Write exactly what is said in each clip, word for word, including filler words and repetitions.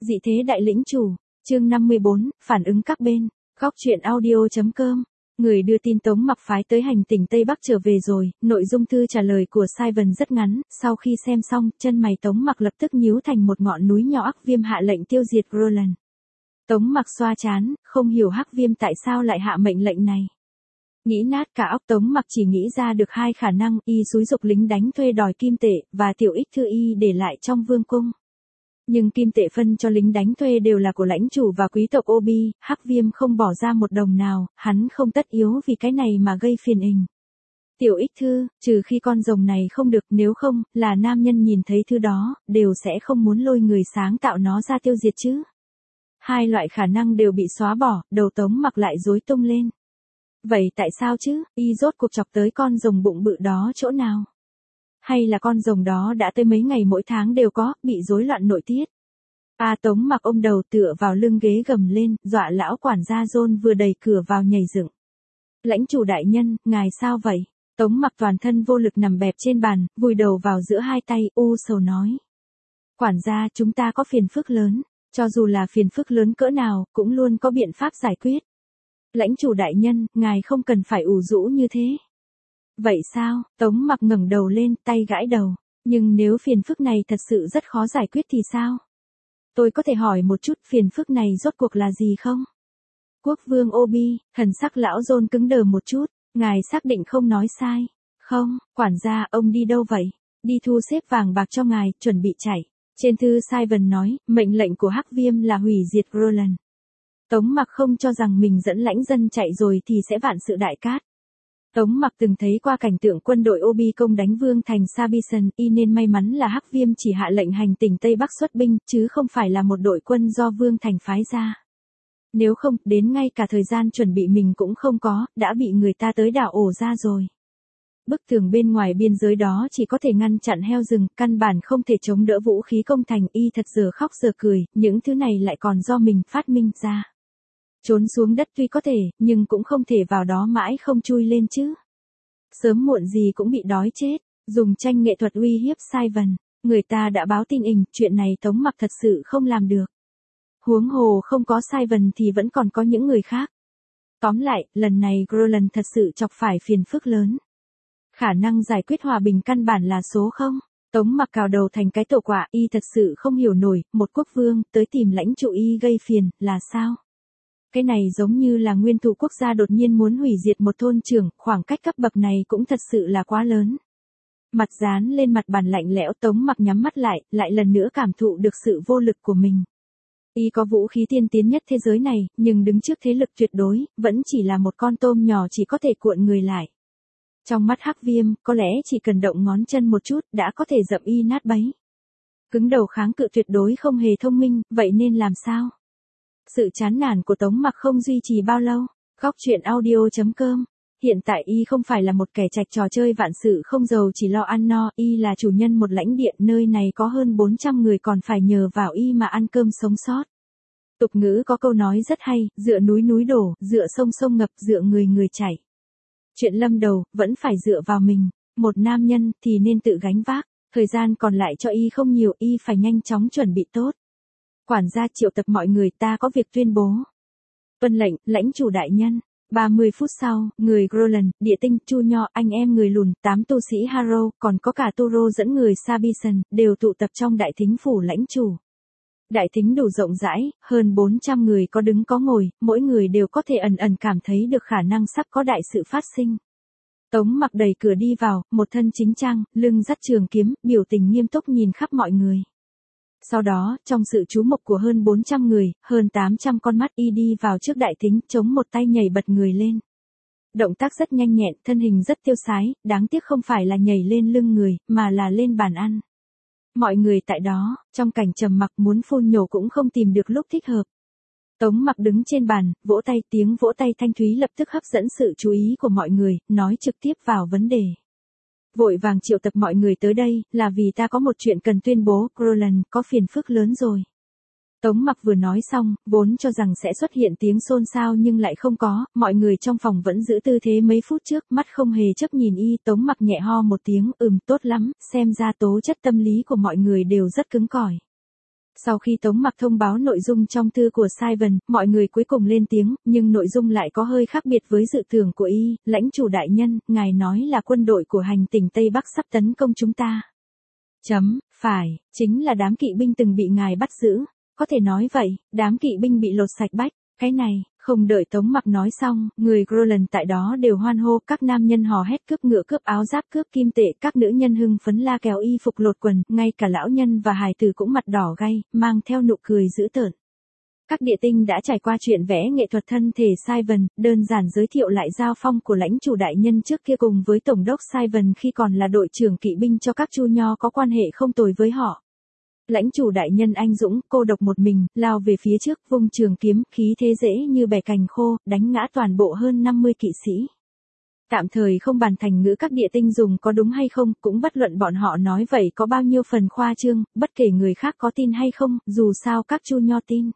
Dị thế đại lĩnh chủ, chương năm mươi bốn, phản ứng các bên, góc truyện audio.com. Người đưa tin Tống Mặc phái tới hành tỉnh Tây Bắc trở về rồi, nội dung thư trả lời của Simon rất ngắn, sau khi xem xong, chân mày Tống Mặc lập tức nhíu thành một ngọn núi nhỏ. Hắc Viêm hạ lệnh tiêu diệt Roland. Tống Mặc xoa trán, không hiểu Hắc Viêm tại sao lại hạ mệnh lệnh này. Nghĩ nát cả óc, Tống Mặc chỉ nghĩ ra được hai khả năng, y xúi giục lính đánh thuê đòi kim tệ, và tiểu ích thư y để lại trong vương cung. Nhưng kim tệ phân cho lính đánh thuê đều là của lãnh chủ và quý tộc Obi, Hắc Viêm không bỏ ra một đồng nào, hắn không tất yếu vì cái này mà gây phiền hình. Tiểu ích thư, trừ khi con rồng này không được, nếu không, là nam nhân nhìn thấy thứ đó, đều sẽ không muốn lôi người sáng tạo nó ra tiêu diệt chứ. Hai loại khả năng đều bị xóa bỏ, đầu Tống Mặc lại rối tung lên. Vậy tại sao chứ, y rốt cuộc chọc tới con rồng bụng bự đó chỗ nào? Hay là con rồng đó đã tới mấy ngày mỗi tháng đều có, bị rối loạn nội tiết? A Tống Mặc ôm đầu tựa vào lưng ghế gầm lên, dọa lão quản gia John vừa đẩy cửa vào nhảy dựng. Lãnh chủ đại nhân, ngài sao vậy? Tống Mặc toàn thân vô lực nằm bẹp trên bàn, vùi đầu vào giữa hai tay, u sầu nói. Quản gia, chúng ta có phiền phức lớn, cho dù là phiền phức lớn cỡ nào, cũng luôn có biện pháp giải quyết. Lãnh chủ đại nhân, ngài không cần phải ủ rũ như thế. Vậy sao? Tống Mặc ngẩng đầu lên, tay gãi đầu. Nhưng nếu phiền phức này thật sự rất khó giải quyết thì sao? Tôi có thể hỏi một chút phiền phức này rốt cuộc là gì không? Quốc vương Obi, thần sắc lão John cứng đờ một chút. Ngài xác định không nói sai. Không, quản gia, ông đi đâu vậy? Đi thu xếp vàng bạc cho ngài, chuẩn bị chạy. Trên thư Simon nói, mệnh lệnh của Hắc Viêm là hủy diệt Roland. Tống Mặc không cho rằng mình dẫn lãnh dân chạy rồi thì sẽ vạn sự đại cát. Tống Mặc từng thấy qua cảnh tượng quân đội Obi công đánh vương thành Sabison, y nên may mắn là Hắc Viêm chỉ hạ lệnh hành tỉnh Tây Bắc xuất binh, chứ không phải là một đội quân do vương thành phái ra. Nếu không, đến ngay cả thời gian chuẩn bị mình cũng không có, đã bị người ta tới đảo ổ ra rồi. Bức tường bên ngoài biên giới đó chỉ có thể ngăn chặn heo rừng, căn bản không thể chống đỡ vũ khí công thành, y thật giờ khóc giờ cười, những thứ này lại còn do mình phát minh ra. Trốn xuống đất tuy có thể, nhưng cũng không thể vào đó mãi không chui lên chứ. Sớm muộn gì cũng bị đói chết, dùng tranh nghệ thuật uy hiếp Simon, người ta đã báo tin ình, chuyện này Tống Mặc thật sự không làm được. Huống hồ không có Simon thì vẫn còn có những người khác. Tóm lại, lần này Roland thật sự chọc phải phiền phức lớn. Khả năng giải quyết hòa bình căn bản là số không. Tống Mặc cào đầu thành cái tổ quả, y thật sự không hiểu nổi, một quốc vương tới tìm lãnh chủ y gây phiền, là sao? Cái này giống như là nguyên thủ quốc gia đột nhiên muốn hủy diệt một thôn trưởng, khoảng cách cấp bậc này cũng thật sự là quá lớn. Mặt dán lên mặt bàn lạnh lẽo, Tống Mặc nhắm mắt lại, lại lần nữa cảm thụ được sự vô lực của mình. Y có vũ khí tiên tiến nhất thế giới này, nhưng đứng trước thế lực tuyệt đối, vẫn chỉ là một con tôm nhỏ chỉ có thể cuộn người lại. Trong mắt Hắc Viêm, có lẽ chỉ cần động ngón chân một chút, đã có thể dậm y nát bấy. Cứng đầu kháng cự tuyệt đối không hề thông minh, vậy nên làm sao? Sự chán nản của Tống Mặc không duy trì bao lâu. Góc truyện audio.com. Hiện tại y không phải là một kẻ trạch trò chơi vạn sự không giàu chỉ lo ăn no, y là chủ nhân một lãnh địa, nơi này có hơn bốn trăm người còn phải nhờ vào y mà ăn cơm sống sót. Tục ngữ có câu nói rất hay, dựa núi núi đổ, dựa sông sông ngập, dựa người người chảy. Chuyện lâm đầu, vẫn phải dựa vào mình, một nam nhân thì nên tự gánh vác, thời gian còn lại cho y không nhiều, y phải nhanh chóng chuẩn bị tốt. Quản gia triệu tập mọi người, ta có việc tuyên bố. Tuân lệnh, lãnh chủ đại nhân. ba mươi phút sau, người Roland, địa tinh, Chu Nho, anh em người lùn, tám tu sĩ Harrow, còn có cả Turo dẫn người Sabison, đều tụ tập trong đại thính phủ lãnh chủ. Đại thính đủ rộng rãi, hơn bốn trăm người có đứng có ngồi, mỗi người đều có thể ẩn ẩn cảm thấy được khả năng sắp có đại sự phát sinh. Tống Mặc đẩy cửa đi vào, một thân chính trang, lưng dắt trường kiếm, biểu tình nghiêm túc nhìn khắp mọi người. Sau đó, trong sự chú mục của hơn bốn trăm người, hơn tám trăm con mắt, y đi vào trước đại thính, chống một tay nhảy bật người lên. Động tác rất nhanh nhẹn, thân hình rất tiêu sái, đáng tiếc không phải là nhảy lên lưng người, mà là lên bàn ăn. Mọi người tại đó, trong cảnh trầm mặc muốn phun nhổ cũng không tìm được lúc thích hợp. Tống Mặc đứng trên bàn, vỗ tay, tiếng vỗ tay thanh thúy lập tức hấp dẫn sự chú ý của mọi người, nói trực tiếp vào vấn đề. Vội vàng triệu tập mọi người tới đây, là vì ta có một chuyện cần tuyên bố, Roland có phiền phức lớn rồi. Tống Mặc vừa nói xong, vốn cho rằng sẽ xuất hiện tiếng xôn xao nhưng lại không có, mọi người trong phòng vẫn giữ tư thế mấy phút trước, mắt không hề chấp nhìn y. Tống Mặc nhẹ ho một tiếng, ừm, tốt lắm, xem ra tố chất tâm lý của mọi người đều rất cứng cỏi. Sau khi Tống Mặc thông báo nội dung trong thư của Simon, mọi người cuối cùng lên tiếng, nhưng nội dung lại có hơi khác biệt với dự tưởng của y. Lãnh chủ đại nhân, ngài nói là quân đội của hành tỉnh Tây Bắc sắp tấn công chúng ta. Chấm, phải, chính là đám kỵ binh từng bị ngài bắt giữ. Có thể nói vậy, đám kỵ binh bị lột sạch bách. Cái này, không đợi Tống Mặc nói xong, người Groland tại đó đều hoan hô, các nam nhân hò hét cướp ngựa cướp áo giáp cướp kim tệ, các nữ nhân hưng phấn la kéo y phục lột quần, ngay cả lão nhân và hài tử cũng mặt đỏ gay, mang theo nụ cười dữ tợn. Các địa tinh đã trải qua chuyện vẽ nghệ thuật thân thể Simon, đơn giản giới thiệu lại giao phong của lãnh chủ đại nhân trước kia cùng với tổng đốc Simon khi còn là đội trưởng kỵ binh cho các chu nho có quan hệ không tồi với họ. Lãnh chủ đại nhân anh dũng, cô độc một mình, lao về phía trước, vung trường kiếm, khí thế dễ như bẻ cành khô, đánh ngã toàn bộ hơn năm mươi kỵ sĩ. Tạm thời không bàn thành ngữ các địa tinh dùng có đúng hay không, cũng bất luận bọn họ nói vậy có bao nhiêu phần khoa trương, bất kể người khác có tin hay không, dù sao các chu nho tin.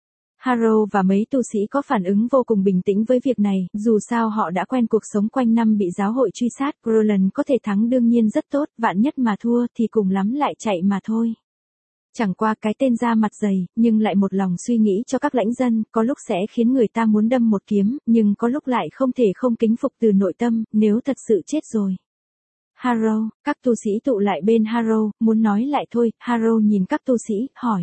Harrow và mấy tu sĩ có phản ứng vô cùng bình tĩnh với việc này, dù sao họ đã quen cuộc sống quanh năm bị giáo hội truy sát, Groland có thể thắng đương nhiên rất tốt, vạn nhất mà thua thì cùng lắm lại chạy mà thôi. Chẳng qua cái tên ra mặt dày, nhưng lại một lòng suy nghĩ cho các lãnh dân, có lúc sẽ khiến người ta muốn đâm một kiếm, nhưng có lúc lại không thể không kính phục từ nội tâm, nếu thật sự chết rồi. Harrow, các tu sĩ tụ lại bên Harrow, muốn nói lại thôi, Harrow nhìn các tu sĩ, hỏi.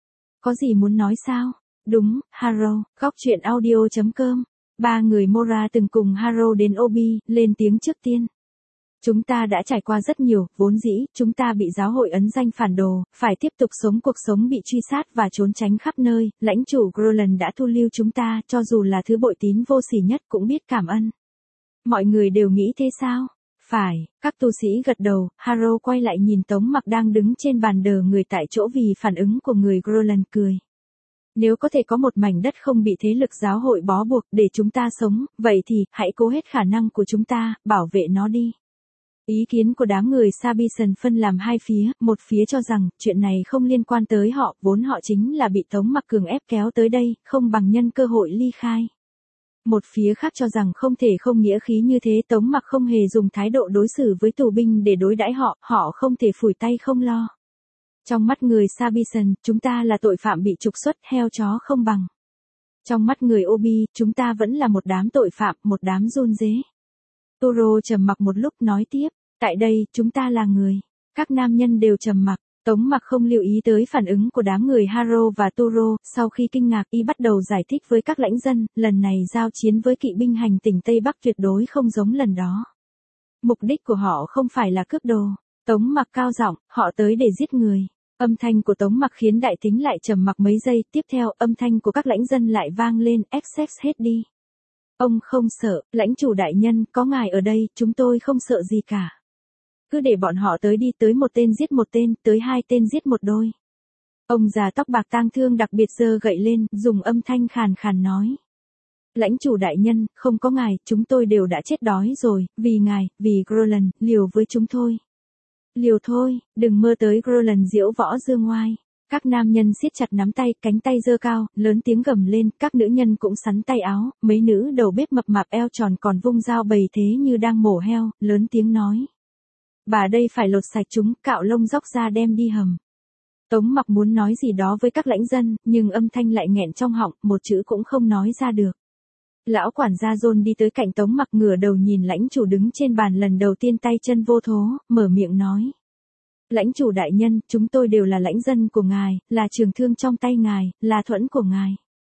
Có gì muốn nói sao? Đúng, Harrow, góc truyện audio chấm com. Ba người Mora từng cùng Harrow đến Obi, lên tiếng trước tiên. Chúng ta đã trải qua rất nhiều, vốn dĩ, chúng ta bị giáo hội ấn danh phản đồ, phải tiếp tục sống cuộc sống bị truy sát và trốn tránh khắp nơi, lãnh chủ Groland đã thu lưu chúng ta, cho dù là thứ bội tín vô sỉ nhất cũng biết cảm ơn. Mọi người đều nghĩ thế sao? Phải, các tu sĩ gật đầu, Harrow quay lại nhìn Tống Mặc đang đứng trên bàn đờ người tại chỗ vì phản ứng của người Groland cười. Nếu có thể có một mảnh đất không bị thế lực giáo hội bó buộc để chúng ta sống, vậy thì, hãy cố hết khả năng của chúng ta, bảo vệ nó đi. Ý kiến của đám người Sabison phân làm hai phía, một phía cho rằng, chuyện này không liên quan tới họ, vốn họ chính là bị Tống Mặc cường ép kéo tới đây, không bằng nhân cơ hội ly khai. Một phía khác cho rằng không thể không nghĩa khí như thế, Tống Mặc không hề dùng thái độ đối xử với tù binh để đối đãi họ, họ không thể phủi tay không lo. Trong mắt người Sabison, chúng ta là tội phạm bị trục xuất, heo chó không bằng. Trong mắt người Obi, chúng ta vẫn là một đám tội phạm, một đám run rế. Turo trầm mặc một lúc nói tiếp, tại đây, chúng ta là người. Các nam nhân đều trầm mặc, Tống Mặc không lưu ý tới phản ứng của đám người Harrow và Turo, sau khi kinh ngạc y bắt đầu giải thích với các lãnh dân, lần này giao chiến với kỵ binh hành tỉnh Tây Bắc tuyệt đối không giống lần đó. Mục đích của họ không phải là cướp đồ. Tống Mặc cao giọng, họ tới để giết người. Âm thanh của Tống Mặc khiến đại thính lại trầm mặc mấy giây, tiếp theo âm thanh của các lãnh dân lại vang lên, excess hết đi. Ông không sợ, lãnh chủ đại nhân, có ngài ở đây, chúng tôi không sợ gì cả. Cứ để bọn họ tới đi, tới một tên giết một tên, tới hai tên giết một đôi. Ông già tóc bạc tang thương đặc biệt giơ gậy lên, dùng âm thanh khàn khàn nói. Lãnh chủ đại nhân, không có ngài, chúng tôi đều đã chết đói rồi, vì ngài, vì Groland, liều với chúng tôi. Liều thôi, đừng mơ tới Groland diễu võ dương ngoai. Các nam nhân siết chặt nắm tay, cánh tay giơ cao, lớn tiếng gầm lên, các nữ nhân cũng sắn tay áo, mấy nữ đầu bếp mập mạp eo tròn còn vung dao bầy thế như đang mổ heo, lớn tiếng nói. Bà đây phải lột sạch chúng, cạo lông dóc ra đem đi hầm. Tống Mặc muốn nói gì đó với các lãnh dân, nhưng âm thanh lại nghẹn trong họng, một chữ cũng không nói ra được. Lão quản gia John đi tới cạnh Tống Mặc ngửa đầu nhìn lãnh chủ đứng trên bàn lần đầu tiên tay chân vô thố, mở miệng nói. Lãnh chủ đại nhân, chúng tôi đều là lãnh dân của ngài, là trường thương trong tay ngài, là thuẫn của ngài.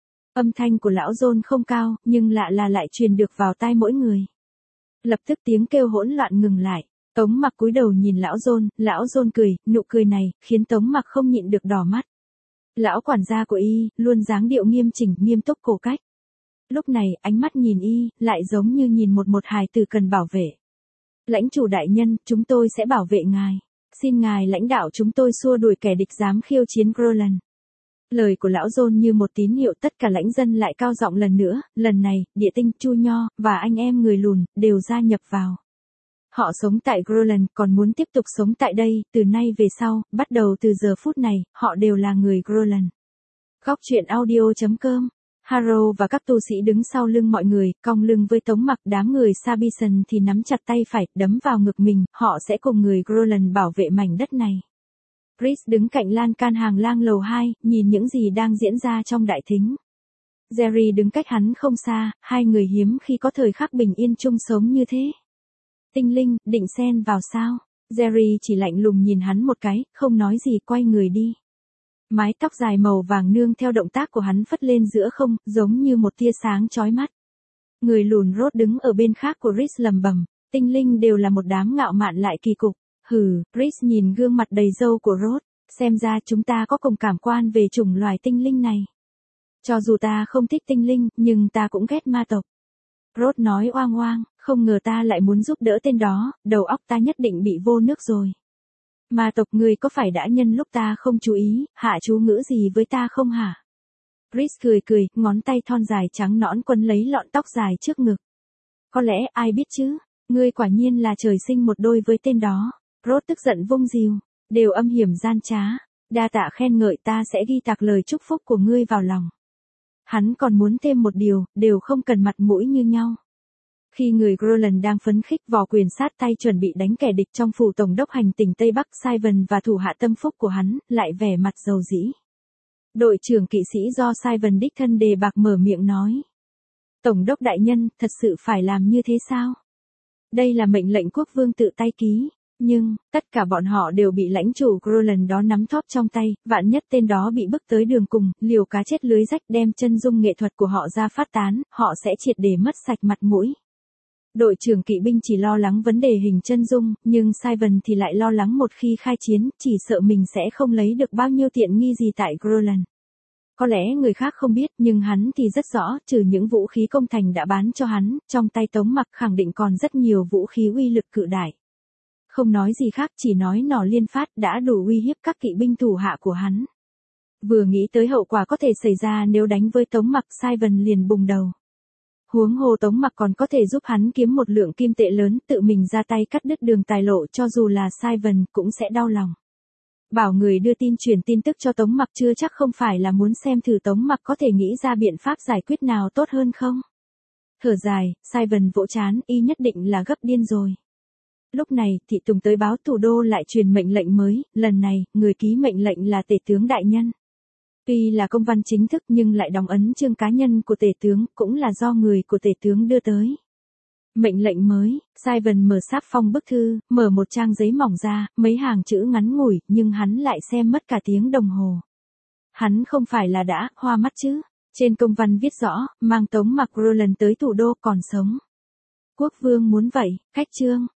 Âm thanh của lão John không cao, nhưng lạ là lại truyền được vào tai mỗi người. Lập tức tiếng kêu hỗn loạn ngừng lại. Tống Mặc cúi đầu nhìn lão John, lão John cười, nụ cười này, khiến Tống Mặc không nhịn được đỏ mắt. Lão quản gia của y, luôn dáng điệu nghiêm chỉnh, nghiêm túc cổ cách. Lúc này, ánh mắt nhìn y, lại giống như nhìn một một hài tử cần bảo vệ. Lãnh chủ đại nhân, chúng tôi sẽ bảo vệ ngài. Xin ngài lãnh đạo chúng tôi xua đuổi kẻ địch dám khiêu chiến Groland. Lời của lão John như một tín hiệu, tất cả lãnh dân lại cao giọng lần nữa, lần này, địa tinh, chu nho, và anh em người lùn, đều gia nhập vào. Họ sống tại Groland, còn muốn tiếp tục sống tại đây, từ nay về sau, bắt đầu từ giờ phút này, họ đều là người Groland. Góc truyện audio chấm com. Harrow và các tu sĩ đứng sau lưng mọi người, cong lưng với Tống Mặc, đám người Sabison thì nắm chặt tay phải, đấm vào ngực mình, họ sẽ cùng người Groland bảo vệ mảnh đất này. Chris đứng cạnh lan can hàng lang lầu hai, nhìn những gì đang diễn ra trong đại thính. Jerry đứng cách hắn không xa, hai người hiếm khi có thời khắc bình yên chung sống như thế. Tinh linh, định xen vào sao? Jerry chỉ lạnh lùng nhìn hắn một cái, không nói gì quay người đi. Mái tóc dài màu vàng nương theo động tác của hắn phất lên giữa không, giống như một tia sáng chói mắt. Người lùn Rốt đứng ở bên khác của Chris lầm bầm, tinh linh đều là một đám ngạo mạn lại kỳ cục. Hừ, Chris nhìn gương mặt đầy râu của Rốt, xem ra chúng ta có cùng cảm quan về chủng loài tinh linh này. Cho dù ta không thích tinh linh, nhưng ta cũng ghét ma tộc. Rốt nói oang oang, không ngờ ta lại muốn giúp đỡ tên đó, đầu óc ta nhất định bị vô nước rồi. Ma tộc người có phải đã nhân lúc ta không chú ý, hạ chú ngữ gì với ta không hả? Chris cười cười, ngón tay thon dài trắng nõn quấn lấy lọn tóc dài trước ngực. Có lẽ ai biết chứ, ngươi quả nhiên là trời sinh một đôi với tên đó. Rốt tức giận vung rìu, đều âm hiểm gian trá, đa tạ khen ngợi ta sẽ ghi tạc lời chúc phúc của ngươi vào lòng. Hắn còn muốn thêm một điều, đều không cần mặt mũi như nhau. Khi người Groland đang phấn khích vò quyền sát tay chuẩn bị đánh kẻ địch trong phủ tổng đốc hành tỉnh Tây Bắc Simon và thủ hạ tâm phúc của hắn, lại vẻ mặt dầu dĩ. Đội trưởng kỵ sĩ do Simon đích thân đề bạc mở miệng nói. Tổng đốc đại nhân, thật sự phải làm như thế sao? Đây là mệnh lệnh quốc vương tự tay ký. Nhưng, tất cả bọn họ đều bị lãnh chủ Groland đó nắm thóp trong tay, vạn nhất tên đó bị bức tới đường cùng, liều cá chết lưới rách đem chân dung nghệ thuật của họ ra phát tán, họ sẽ triệt để mất sạch mặt mũi. Đội trưởng kỵ binh chỉ lo lắng vấn đề hình chân dung, nhưng Simon thì lại lo lắng một khi khai chiến, chỉ sợ mình sẽ không lấy được bao nhiêu tiện nghi gì tại Groland. Có lẽ người khác không biết, nhưng hắn thì rất rõ, trừ những vũ khí công thành đã bán cho hắn, trong tay Tống Mặc khẳng định còn rất nhiều vũ khí uy lực cự đại. Không nói gì khác, chỉ nói nỏ liên phát đã đủ uy hiếp các kỵ binh thủ hạ của hắn. Vừa nghĩ tới hậu quả có thể xảy ra nếu đánh với Tống Mặc, Simon liền bùng đầu. Huống hồ Tống Mặc còn có thể giúp hắn kiếm một lượng kim tệ lớn, tự mình ra tay cắt đứt đường tài lộ, cho dù là Simon cũng sẽ đau lòng. Bảo người đưa tin truyền tin tức cho Tống Mặc chưa chắc không phải là muốn xem thử Tống Mặc có thể nghĩ ra biện pháp giải quyết nào tốt hơn không. Thở dài, Simon vỗ chán, y nhất định là gấp điên rồi. Lúc này, thị tùng tới báo thủ đô lại truyền mệnh lệnh mới, lần này, người ký mệnh lệnh là tể tướng đại nhân. Tuy là công văn chính thức nhưng lại đóng ấn chương cá nhân của tể tướng, cũng là do người của tể tướng đưa tới. Mệnh lệnh mới, Simon mở sáp phong bức thư, mở một trang giấy mỏng ra, mấy hàng chữ ngắn ngủi, nhưng hắn lại xem mất cả tiếng đồng hồ. Hắn không phải là đã hoa mắt chứ. Trên công văn viết rõ, mang Tống Mặc Roland tới thủ đô còn sống. Quốc vương muốn vậy, cách trương,